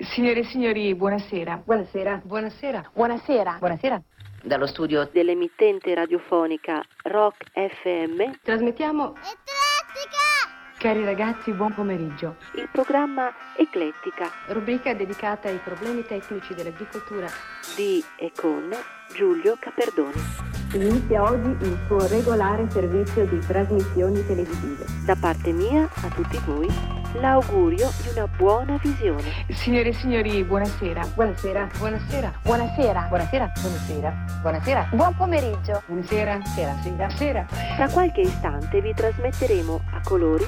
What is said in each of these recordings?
Signore e signori, buonasera. Buonasera. Buonasera. Buonasera. Buonasera. Dallo studio dell'emittente radiofonica Rock FM Trasmettiamo... Eclettica! Cari ragazzi, buon pomeriggio. il programma Eclettica Rubrica dedicata ai problemi tecnici dell'agricoltura. di e con Giulio Caperdoni. Inizia oggi il suo regolare servizio di trasmissioni televisive. Da parte mia a tutti voi l'augurio di una buona visione. Signore e signori, buonasera. Buonasera. Buonasera. Buonasera. Buonasera. Buonasera. Buonasera. Buon pomeriggio! Buonasera. Sera. Sera. Sera. Tra qualche istante vi trasmetteremo a colori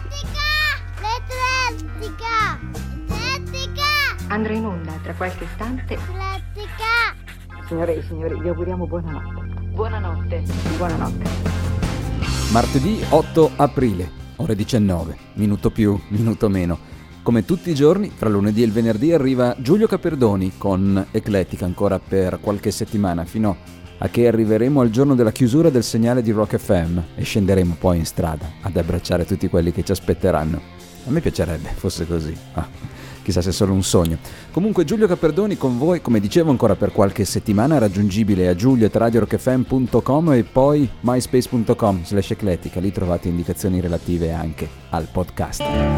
L'Eclettica! L'Eclettica! Andrà in onda tra qualche istante. L'Eclettica! Signore e signori, vi auguriamo buonanotte. Buonanotte. Buonanotte. Martedì 8 aprile, ore 19, minuto più, minuto meno. Come tutti i giorni, fra lunedì e il venerdì arriva Giulio Caperdoni con Eclettica ancora per qualche settimana, fino a che arriveremo al giorno della chiusura del segnale di Rock FM e scenderemo poi in strada ad abbracciare tutti quelli che ci aspetteranno. A me piacerebbe fosse così, chissà se è solo un sogno. Comunque Giulio Caperdoni con voi, come dicevo, ancora per qualche settimana, raggiungibile a giulio@radiorockfm.com e poi myspace.com/eclettica. Lì trovate indicazioni relative anche al podcast.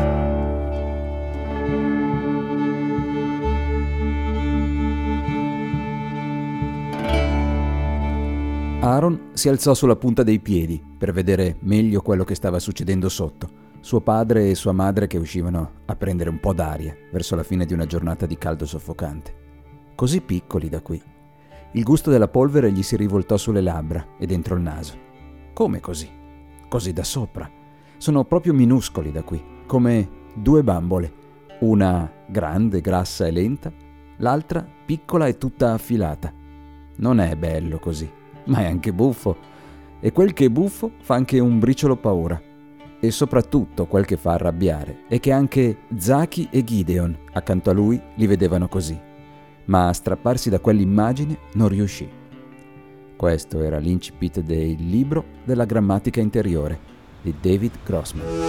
Aaron si alzò sulla punta dei piedi per vedere meglio quello che stava succedendo sotto. Suo padre e sua madre che uscivano a prendere un po' d'aria verso la fine di una giornata di caldo soffocante. Così piccoli da qui. Il gusto della polvere gli si rivoltò sulle labbra e dentro il naso. Come così? Così da sopra. Sono proprio minuscoli da qui, come due bambole. Una grande, grassa e lenta, l'altra piccola e tutta affilata. Non è bello così, ma è anche buffo. E quel che è buffo fa anche un briciolo paura. E soprattutto quel che fa arrabbiare è che anche Zaki e Gideon accanto a lui li vedevano così, ma a strapparsi da quell'immagine non riuscì. Questo era l'incipit del libro della grammatica interiore di David Grossman.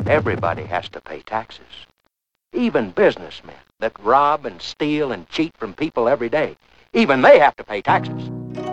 Everybody has to pay taxes. Even businessmen that rob and steal and cheat from people every day, even they have to pay taxes.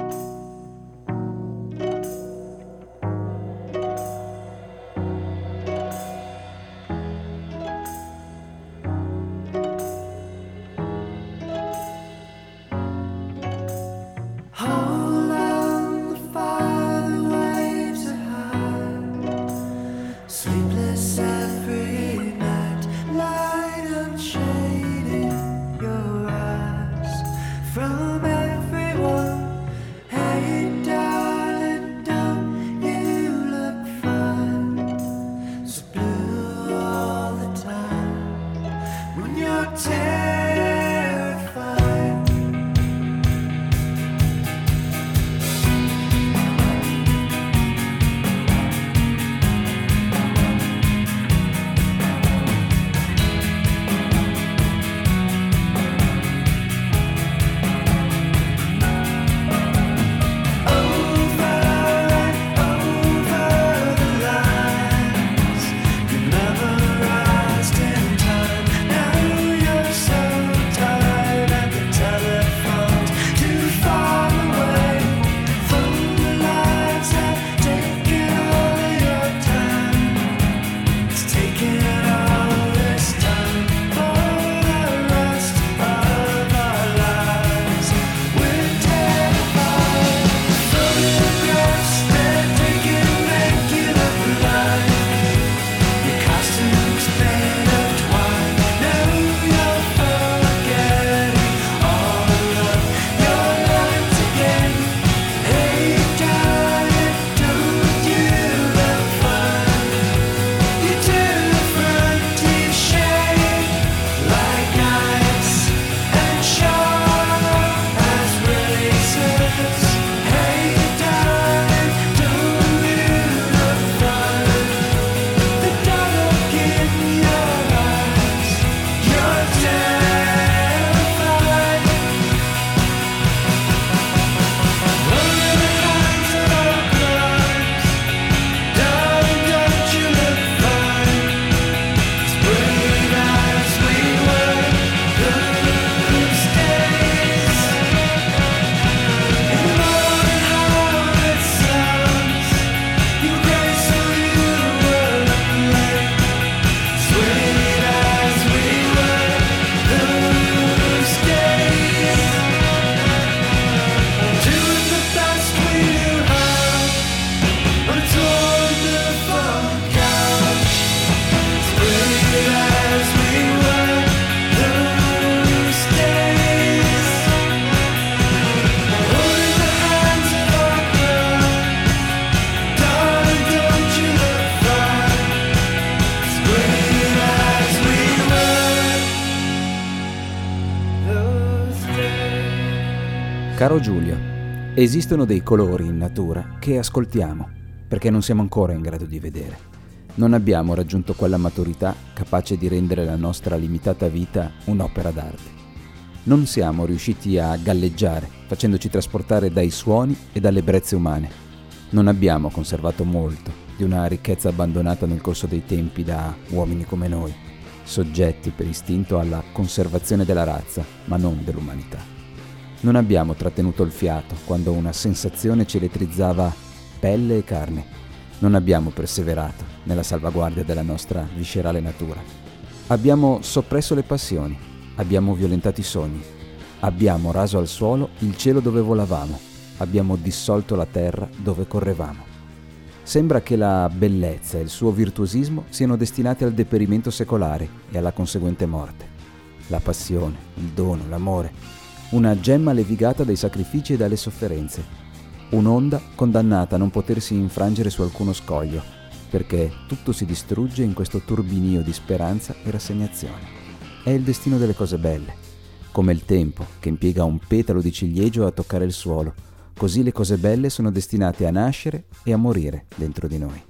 Caro Giulio, esistono dei colori in natura che ascoltiamo perché non siamo ancora in grado di vedere. Non abbiamo raggiunto quella maturità capace di rendere la nostra limitata vita un'opera d'arte. Non siamo riusciti a galleggiare, facendoci trasportare dai suoni e dalle brezze umane. Non abbiamo conservato molto di una ricchezza abbandonata nel corso dei tempi da uomini come noi, soggetti per istinto alla conservazione della razza, ma non dell'umanità. Non abbiamo trattenuto il fiato quando una sensazione ci elettrizzava pelle e carne. Non abbiamo perseverato nella salvaguardia della nostra viscerale natura. Abbiamo soppresso le passioni, abbiamo violentato i sogni, abbiamo raso al suolo il cielo dove volavamo, abbiamo dissolto la terra dove correvamo. Sembra che la bellezza e il suo virtuosismo siano destinati al deperimento secolare e alla conseguente morte. La passione, il dono, l'amore, una gemma levigata dai sacrifici e dalle sofferenze, un'onda condannata a non potersi infrangere su alcuno scoglio, perché tutto si distrugge in questo turbinio di speranza e rassegnazione. È il destino delle cose belle, come il tempo che impiega un petalo di ciliegio a toccare il suolo, così le cose belle sono destinate a nascere e a morire dentro di noi.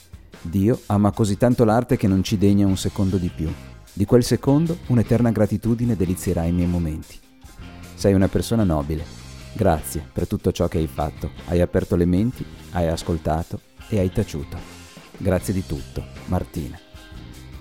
Dio ama così tanto l'arte che non ci degna un secondo di più. Di quel secondo un'eterna gratitudine delizierà i miei momenti. Sei una persona nobile. Grazie per tutto ciò che hai fatto. Hai aperto le menti, hai ascoltato e hai taciuto. Grazie di tutto, Martina.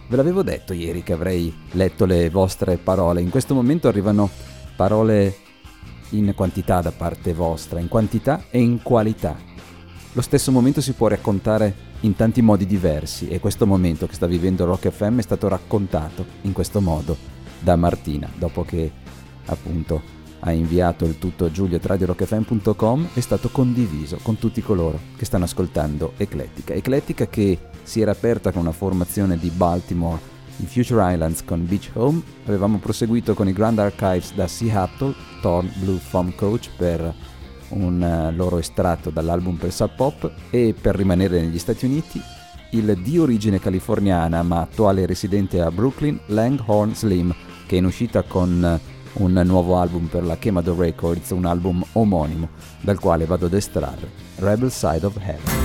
Ve l'avevo detto ieri che avrei letto le vostre parole. In questo momento arrivano parole in quantità da parte vostra, in quantità e in qualità. Lo stesso momento si può raccontare in tanti modi diversi e questo momento che sta vivendo Rock FM è stato raccontato in questo modo da Martina, dopo che appunto ha inviato il tutto a giulio@radiorockfm.com, è stato condiviso con tutti coloro che stanno ascoltando Eclettica che si era aperta con una formazione di Baltimore, i Future Islands con Beach Home. Avevamo proseguito con i Grand Archives da Seattle, Torn Blue Foam Coach, per un loro estratto dall'album per Sub Pop, e per rimanere negli Stati Uniti il di origine californiana ma attuale residente a Brooklyn, Langhorne Slim, che è in uscita con un nuovo album per la Kemado Records, un album omonimo dal quale vado ad estrarre Rebel Side of Heaven.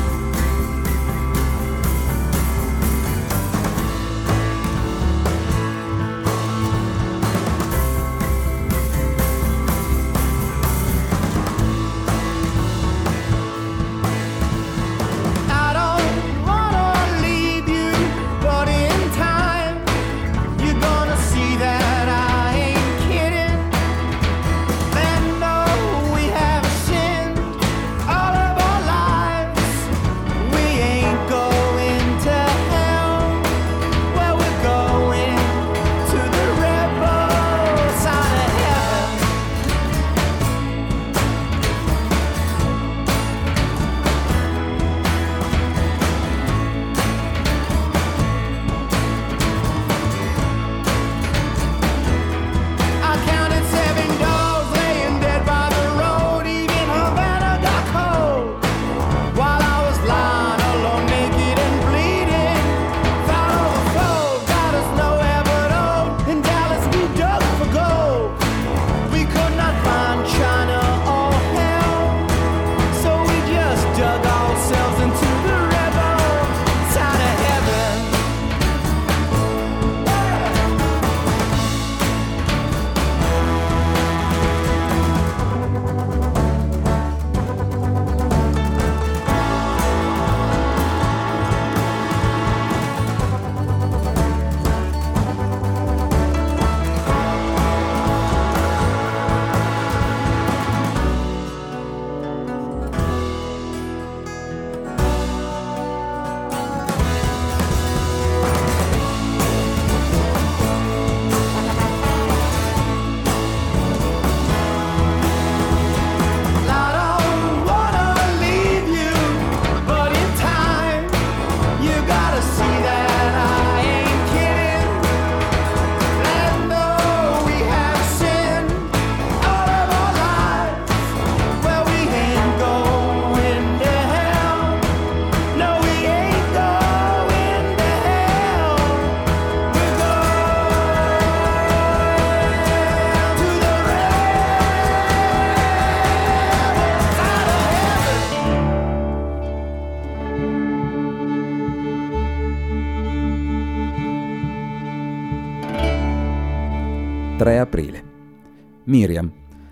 Aprile. Miriam,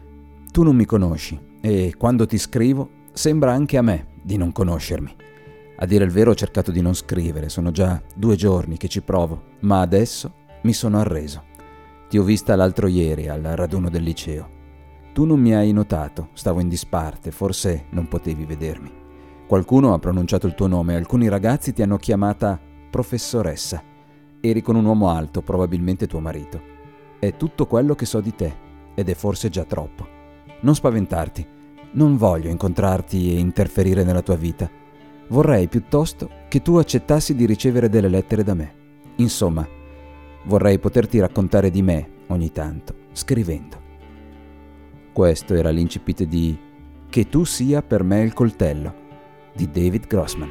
tu non mi conosci e quando ti scrivo sembra anche a me di non conoscermi. A dire il vero ho cercato di non scrivere, sono già 2 giorni che ci provo, ma adesso mi sono arreso. Ti ho vista l'altro ieri al raduno del liceo. Tu non mi hai notato, stavo in disparte, forse non potevi vedermi. Qualcuno ha pronunciato il tuo nome, alcuni ragazzi ti hanno chiamata professoressa. Eri con un uomo alto, probabilmente tuo marito. È tutto quello che so di te, ed è forse già troppo. Non spaventarti, non voglio incontrarti e interferire nella tua vita. Vorrei piuttosto che tu accettassi di ricevere delle lettere da me. Insomma, vorrei poterti raccontare di me ogni tanto, scrivendo. Questo era l'incipit di Che tu sia per me il coltello, di David Grossman.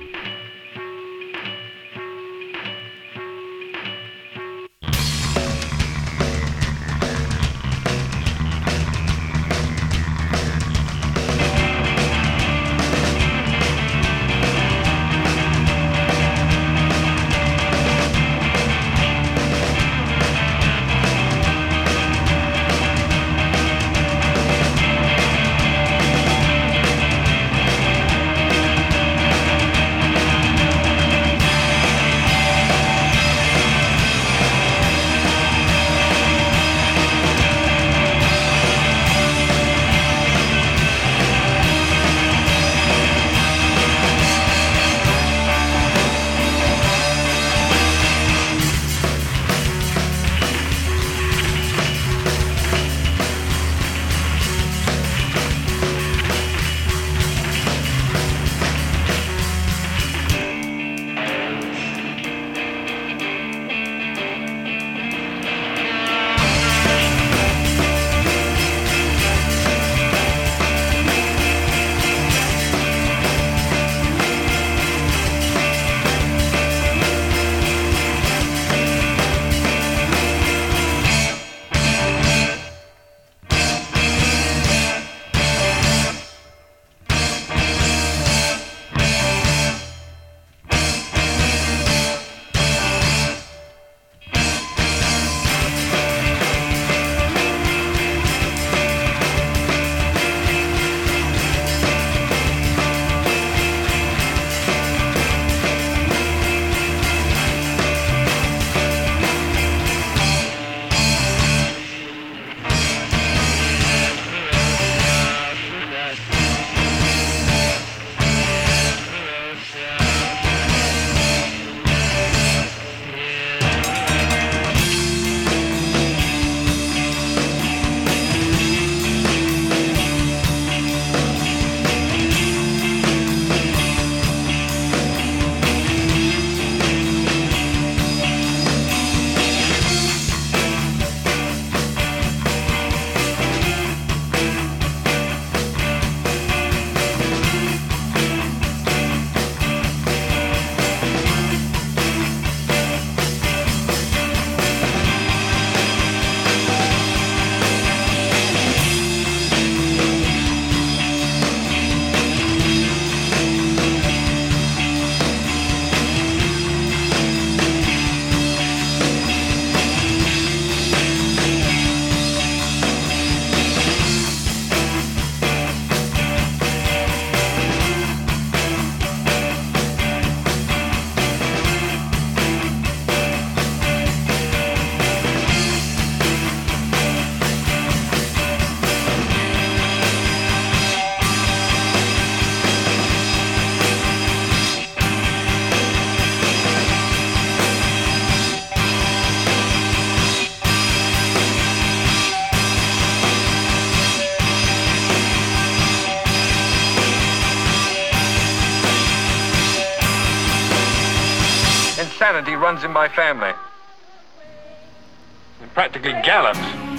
insanity runs in my family. I'm practically gallant.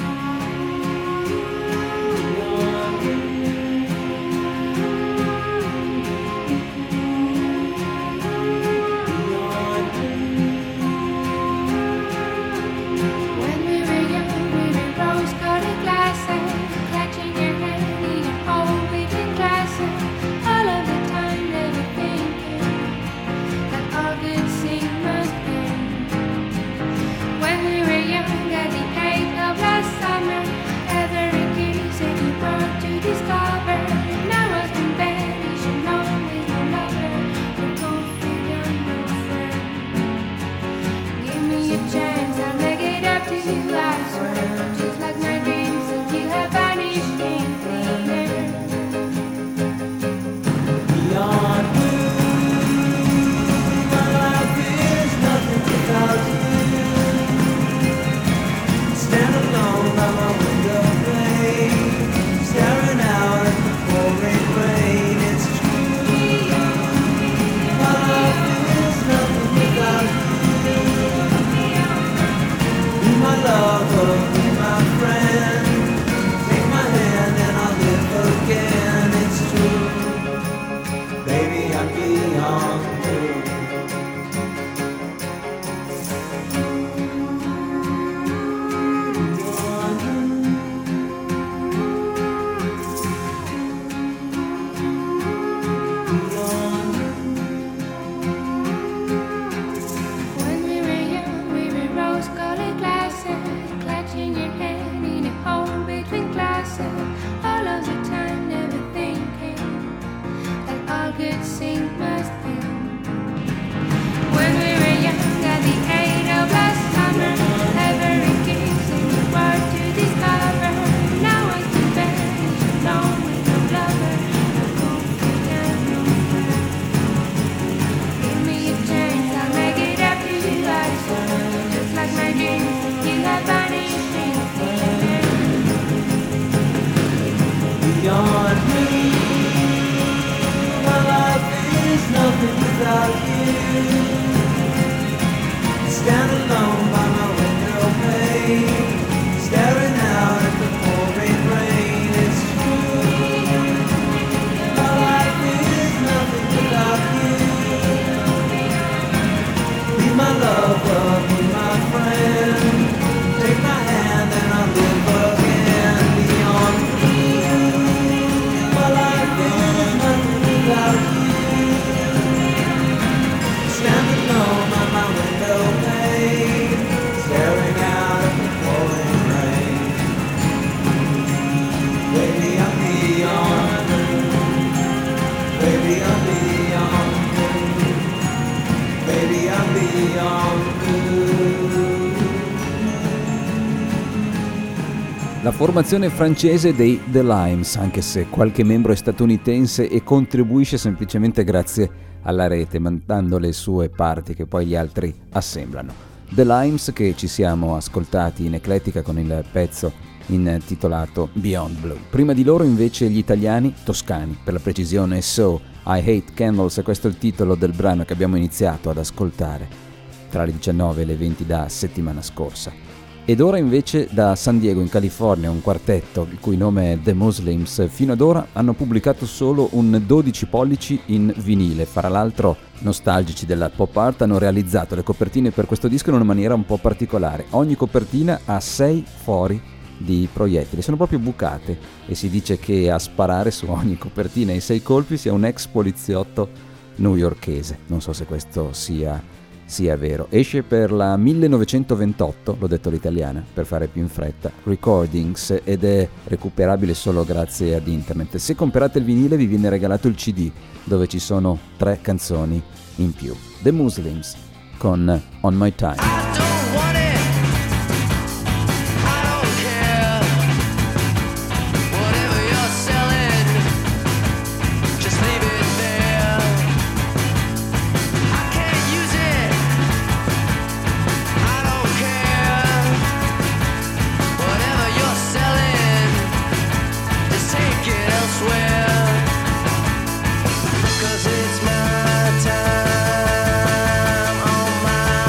La formazione francese dei The Limes, anche se qualche membro è statunitense e contribuisce semplicemente grazie alla rete, mandando le sue parti che poi gli altri assemblano. The Limes, che ci siamo ascoltati in eclettica con il pezzo intitolato Beyond Blue. Prima di loro invece gli italiani, toscani per la precisione, So I Hate Candles, e questo è il titolo del brano che abbiamo iniziato ad ascoltare tra le 19 e le 20 da settimana scorsa. Ed ora invece da San Diego in California un quartetto il cui nome è The Muslims. Fino ad ora hanno pubblicato solo un 12 pollici in vinile. Fra l'altro, nostalgici della pop art, hanno realizzato le copertine per questo disco in una maniera un po' particolare. Ogni copertina ha 6 fori di proiettili, sono proprio bucate, e si dice che a sparare su ogni copertina i 6 colpi sia un ex poliziotto newyorkese. Non so se questo sia vero. Esce per la 1928, l'ho detto l'italiana per fare più in fretta, Recordings, ed è recuperabile solo grazie ad internet. Se comprate il vinile vi viene regalato il CD dove ci sono 3 canzoni in più. The Muslims con On My Time. My time on my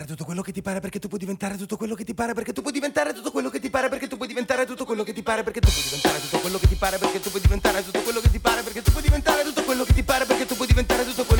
tutto quello che ti pare, perché tu puoi diventare tutto quello che ti pare, perché tu puoi diventare tutto quello che ti pare, perché tu puoi diventare tutto quello che ti pare, perché tu puoi diventare tutto quello che ti pare, perché tu puoi diventare tutto quello che ti pare, perché tu puoi diventare tutto quello che ti pare, perché tu puoi diventare tutto quello